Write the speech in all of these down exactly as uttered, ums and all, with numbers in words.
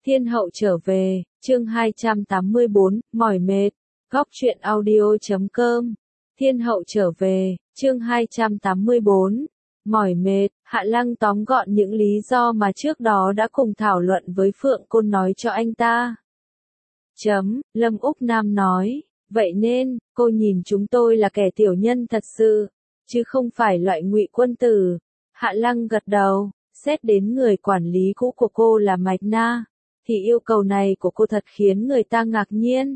Thiên hậu trở về, chương hai trăm tám mươi bốn, mỏi mệt, góc truyện audio chấm com. Thiên hậu trở về, chương hai trăm tám mươi bốn, mỏi mệt, Hạ Lăng tóm gọn những lý do mà trước đó đã cùng thảo luận với Phượng Côn nói cho anh ta. Chấm, Lâm Úc Nam nói, vậy nên, cô nhìn chúng tôi là kẻ tiểu nhân thật sự, chứ không phải loại ngụy quân tử. Hạ Lăng gật đầu, xét đến người quản lý cũ của cô là Mạch Na, thì yêu cầu này của cô thật khiến người ta ngạc nhiên.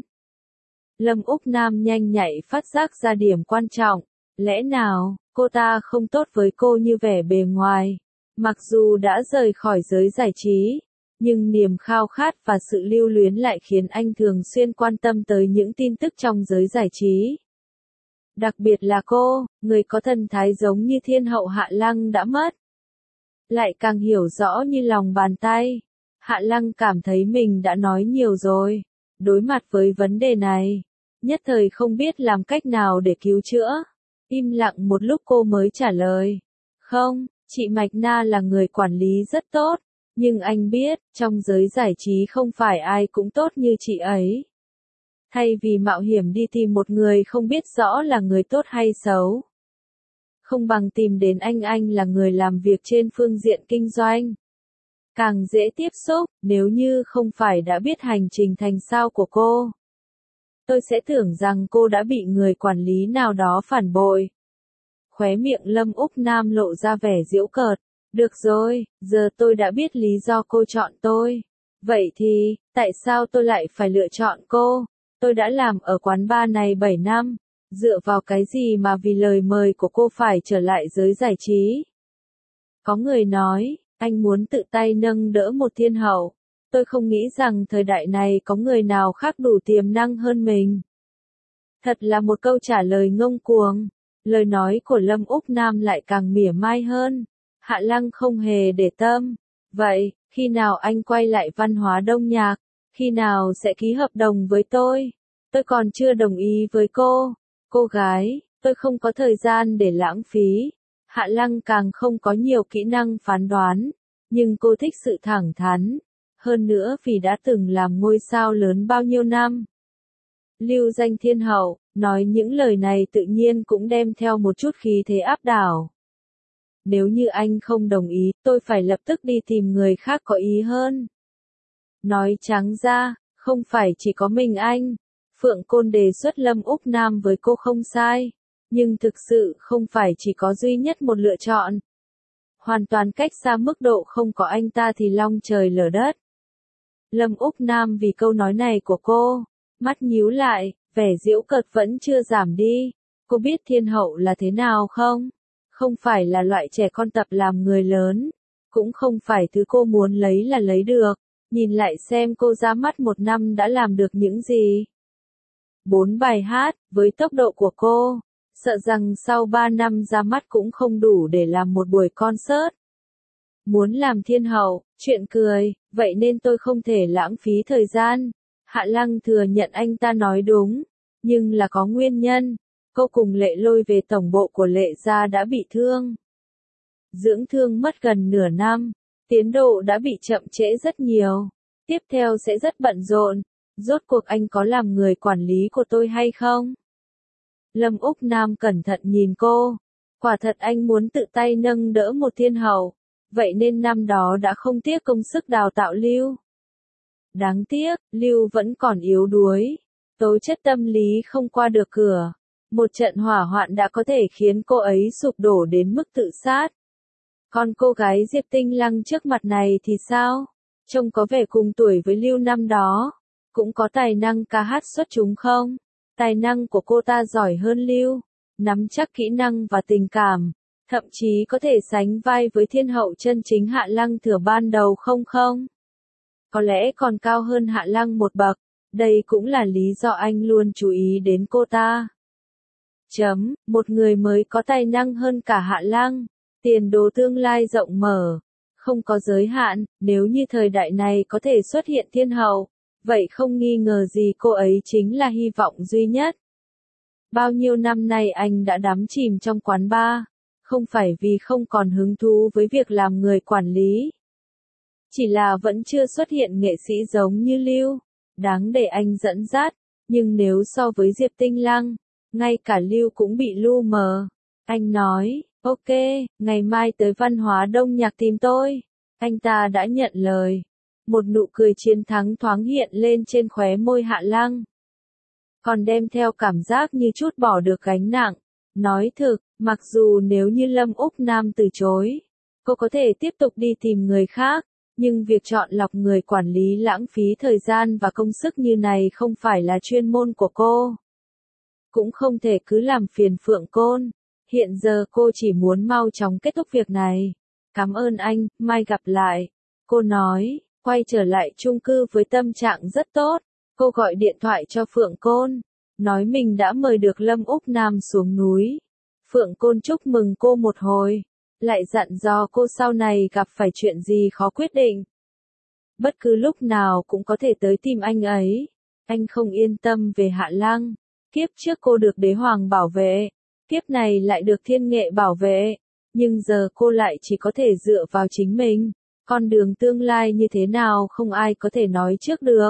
Lâm Úc Nam nhanh nhạy phát giác ra điểm quan trọng, lẽ nào, cô ta không tốt với cô như vẻ bề ngoài. Mặc dù đã rời khỏi giới giải trí, nhưng niềm khao khát và sự lưu luyến lại khiến anh thường xuyên quan tâm tới những tin tức trong giới giải trí. Đặc biệt là cô, người có thần thái giống như thiên hậu Hạ Lăng đã mất, lại càng hiểu rõ như lòng bàn tay. Hạ Lăng cảm thấy mình đã nói nhiều rồi. Đối mặt với vấn đề này, nhất thời không biết làm cách nào để cứu chữa. Im lặng một lúc cô mới trả lời. Không, chị Mạch Na là người quản lý rất tốt, nhưng anh biết, trong giới giải trí không phải ai cũng tốt như chị ấy. Thay vì mạo hiểm đi tìm một người không biết rõ là người tốt hay xấu, không bằng tìm đến anh anh là người làm việc trên phương diện kinh doanh, càng dễ tiếp xúc. Nếu như không phải đã biết hành trình thành sao của cô, tôi sẽ tưởng rằng cô đã bị người quản lý nào đó phản bội. Khóe miệng Lâm Úc Nam lộ ra vẻ giễu cợt. Được rồi, giờ tôi đã biết lý do cô chọn tôi. Vậy thì, tại sao tôi lại phải lựa chọn cô? Tôi đã làm ở quán bar này bảy năm. Dựa vào cái gì mà vì lời mời của cô phải trở lại giới giải trí? Có người nói, anh muốn tự tay nâng đỡ một thiên hậu. Tôi không nghĩ rằng thời đại này có người nào khác đủ tiềm năng hơn mình. Thật là một câu trả lời ngông cuồng. Lời nói của Lâm Úc Nam lại càng mỉa mai hơn. Hạ Lăng không hề để tâm. Vậy, khi nào anh quay lại văn hóa đông nhạc? Khi nào sẽ ký hợp đồng với tôi? Tôi còn chưa đồng ý với cô. Cô gái, tôi không có thời gian để lãng phí. Hạ Lăng càng không có nhiều kỹ năng phán đoán, nhưng cô thích sự thẳng thắn. Hơn nữa vì đã từng làm ngôi sao lớn bao nhiêu năm. Lưu danh thiên hậu, nói những lời này tự nhiên cũng đem theo một chút khí thế áp đảo. Nếu như anh không đồng ý, tôi phải lập tức đi tìm người khác có ý hơn. Nói trắng ra, không phải chỉ có mình anh. Phượng Côn đề xuất Lâm Úc Nam với cô không sai, nhưng thực sự không phải chỉ có duy nhất một lựa chọn. Hoàn toàn cách xa mức độ không có anh ta thì long trời lở đất. Lâm Úc Nam vì câu nói này của cô, mắt nhíu lại, vẻ giễu cợt vẫn chưa giảm đi. Cô biết thiên hậu là thế nào không? Không phải là loại trẻ con tập làm người lớn, cũng không phải thứ cô muốn lấy là lấy được. Nhìn lại xem cô ra mắt một năm đã làm được những gì. Bốn bài hát, với tốc độ của cô, sợ rằng sau ba năm ra mắt cũng không đủ để làm một buổi concert. Muốn làm thiên hậu, chuyện cười, vậy nên tôi không thể lãng phí thời gian. Hạ Lăng thừa nhận anh ta nói đúng, nhưng là có nguyên nhân. Cô cùng Lệ Lôi về tổng bộ của Lệ gia đã bị thương. Dưỡng thương mất gần nửa năm, tiến độ đã bị chậm trễ rất nhiều. Tiếp theo sẽ rất bận rộn. Rốt cuộc anh có làm người quản lý của tôi hay không? Lâm Úc Nam cẩn thận nhìn cô. Quả thật anh muốn tự tay nâng đỡ một thiên hậu. Vậy nên năm đó đã không tiếc công sức đào tạo Lưu. Đáng tiếc, Lưu vẫn còn yếu đuối. Tố chất tâm lý không qua được cửa. Một trận hỏa hoạn đã có thể khiến cô ấy sụp đổ đến mức tự sát. Còn cô gái Diệp Tinh Lăng trước mặt này thì sao? Trông có vẻ cùng tuổi với Lưu năm đó. Cũng có tài năng ca hát xuất chúng không? Tài năng của cô ta giỏi hơn Lưu. Nắm chắc kỹ năng và tình cảm. Thậm chí có thể sánh vai với thiên hậu chân chính Hạ Lăng thừa ban đầu không không? Có lẽ còn cao hơn Hạ Lăng một bậc. Đây cũng là lý do anh luôn chú ý đến cô ta. Chấm, một người mới có tài năng hơn cả Hạ Lăng. Tiền đồ tương lai rộng mở. Không có giới hạn, nếu như thời đại này có thể xuất hiện thiên hậu, vậy không nghi ngờ gì cô ấy chính là hy vọng duy nhất. Bao nhiêu năm nay anh đã đắm chìm trong quán bar, không phải vì không còn hứng thú với việc làm người quản lý, Chỉ là vẫn chưa xuất hiện nghệ sĩ giống như Lưu, đáng để anh dẫn dắt, nhưng nếu so với Diệp Tinh Lăng, ngay cả Lưu cũng bị lu mờ. Anh nói, ok, ngày mai tới văn hóa đông nhạc tìm tôi. Anh ta đã nhận lời. Một nụ cười chiến thắng thoáng hiện lên trên khóe môi Hạ Lăng. Còn đem theo cảm giác như chút bỏ được gánh nặng. Nói thực, mặc dù nếu như Lâm Úc Nam từ chối, cô có thể tiếp tục đi tìm người khác, nhưng việc chọn lọc người quản lý lãng phí thời gian và công sức như này không phải là chuyên môn của cô. Cũng không thể cứ làm phiền Phượng Côn. Hiện giờ cô chỉ muốn mau chóng kết thúc việc này. Cảm ơn anh, mai gặp lại. Cô nói, quay trở lại chung cư với tâm trạng rất tốt. Cô gọi điện thoại cho Phượng Côn, nói mình đã mời được Lâm Úc Nam xuống núi. Phượng Côn chúc mừng cô một hồi, lại dặn dò cô sau này gặp phải chuyện gì khó quyết định. Bất cứ lúc nào cũng có thể tới tìm anh ấy. Anh không yên tâm về Hạ Lăng. Kiếp trước cô được đế hoàng bảo vệ, kiếp này lại được thiên nghệ bảo vệ, nhưng giờ cô lại chỉ có thể dựa vào chính mình. Con đường tương lai như thế nào không ai có thể nói trước được.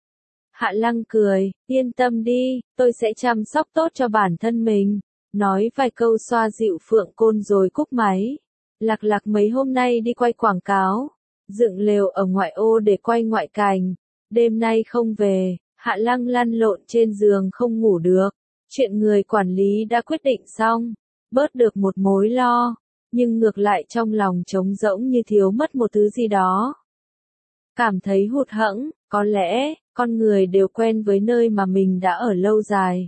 Hạ Lăng cười, yên tâm đi, tôi sẽ chăm sóc tốt cho bản thân mình. Nói vài câu xoa dịu Phượng Côn rồi cúp máy. Lạc Lạc mấy hôm nay đi quay quảng cáo, dựng lều ở ngoại ô để quay ngoại cảnh. Đêm nay không về, Hạ Lăng lăn lộn trên giường không ngủ được. Chuyện người quản lý đã quyết định xong, bớt được một mối lo, nhưng ngược lại trong lòng trống rỗng như thiếu mất một thứ gì đó. Cảm thấy hụt hẫng, có lẽ, con người đều quen với nơi mà mình đã ở lâu dài.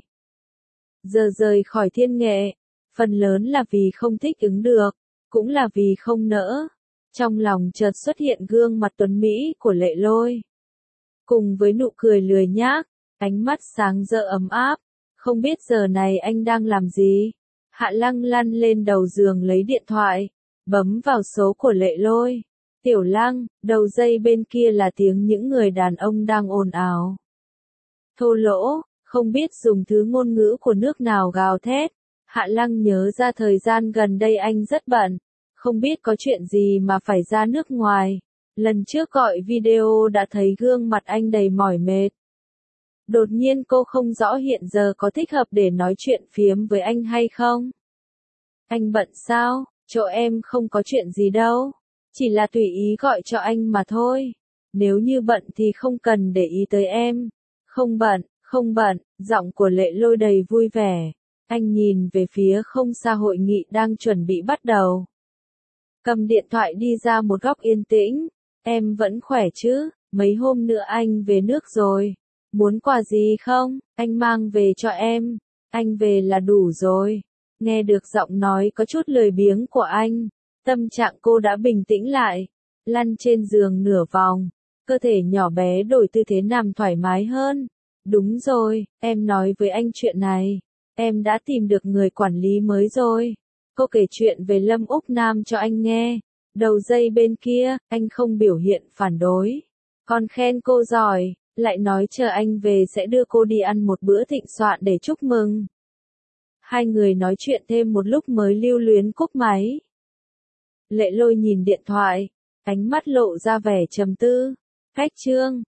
Giờ rời khỏi thiên nghệ, phần lớn là vì không thích ứng được, cũng là vì không nỡ. Trong lòng chợt xuất hiện gương mặt tuấn Mỹ của Lệ Lôi. Cùng với nụ cười lười nhác, ánh mắt sáng rỡ ấm áp, không biết giờ này anh đang làm gì. Hạ Lăng lăn lên đầu giường lấy điện thoại, bấm vào số của Lệ Lôi. Tiểu Lăng, đầu dây bên kia là tiếng những người đàn ông đang ồn ào. Thô lỗ, không biết dùng thứ ngôn ngữ của nước nào gào thét. Hạ Lăng nhớ ra thời gian gần đây anh rất bận, không biết có chuyện gì mà phải ra nước ngoài. Lần trước gọi video đã thấy gương mặt anh đầy mỏi mệt. Đột nhiên cô không rõ hiện giờ có thích hợp để nói chuyện phiếm với anh hay không. Anh bận sao? Chỗ em không có chuyện gì đâu. Chỉ là tùy ý gọi cho anh mà thôi. Nếu như bận thì không cần để ý tới em. Không bận, không bận, giọng của Lệ Lôi đầy vui vẻ. Anh nhìn về phía không xa hội nghị đang chuẩn bị bắt đầu. Cầm điện thoại đi ra một góc yên tĩnh. Em vẫn khỏe chứ? Mấy hôm nữa anh về nước rồi. Muốn quà gì không? Anh mang về cho em. Anh về là đủ rồi. Nghe được giọng nói có chút lười biếng của anh, tâm trạng cô đã bình tĩnh lại. Lăn trên giường nửa vòng, cơ thể nhỏ bé đổi tư thế nằm thoải mái hơn. Đúng rồi, em nói với anh chuyện này. Em đã tìm được người quản lý mới rồi. Cô kể chuyện về Lâm Úc Nam cho anh nghe. Đầu dây bên kia, anh không biểu hiện phản đối. Còn khen cô giỏi, lại nói chờ anh về sẽ đưa cô đi ăn một bữa thịnh soạn để chúc mừng. Hai người nói chuyện thêm một lúc mới lưu luyến cúp máy. Lệ Lôi nhìn điện thoại, ánh mắt lộ ra vẻ trầm tư. Khách trương,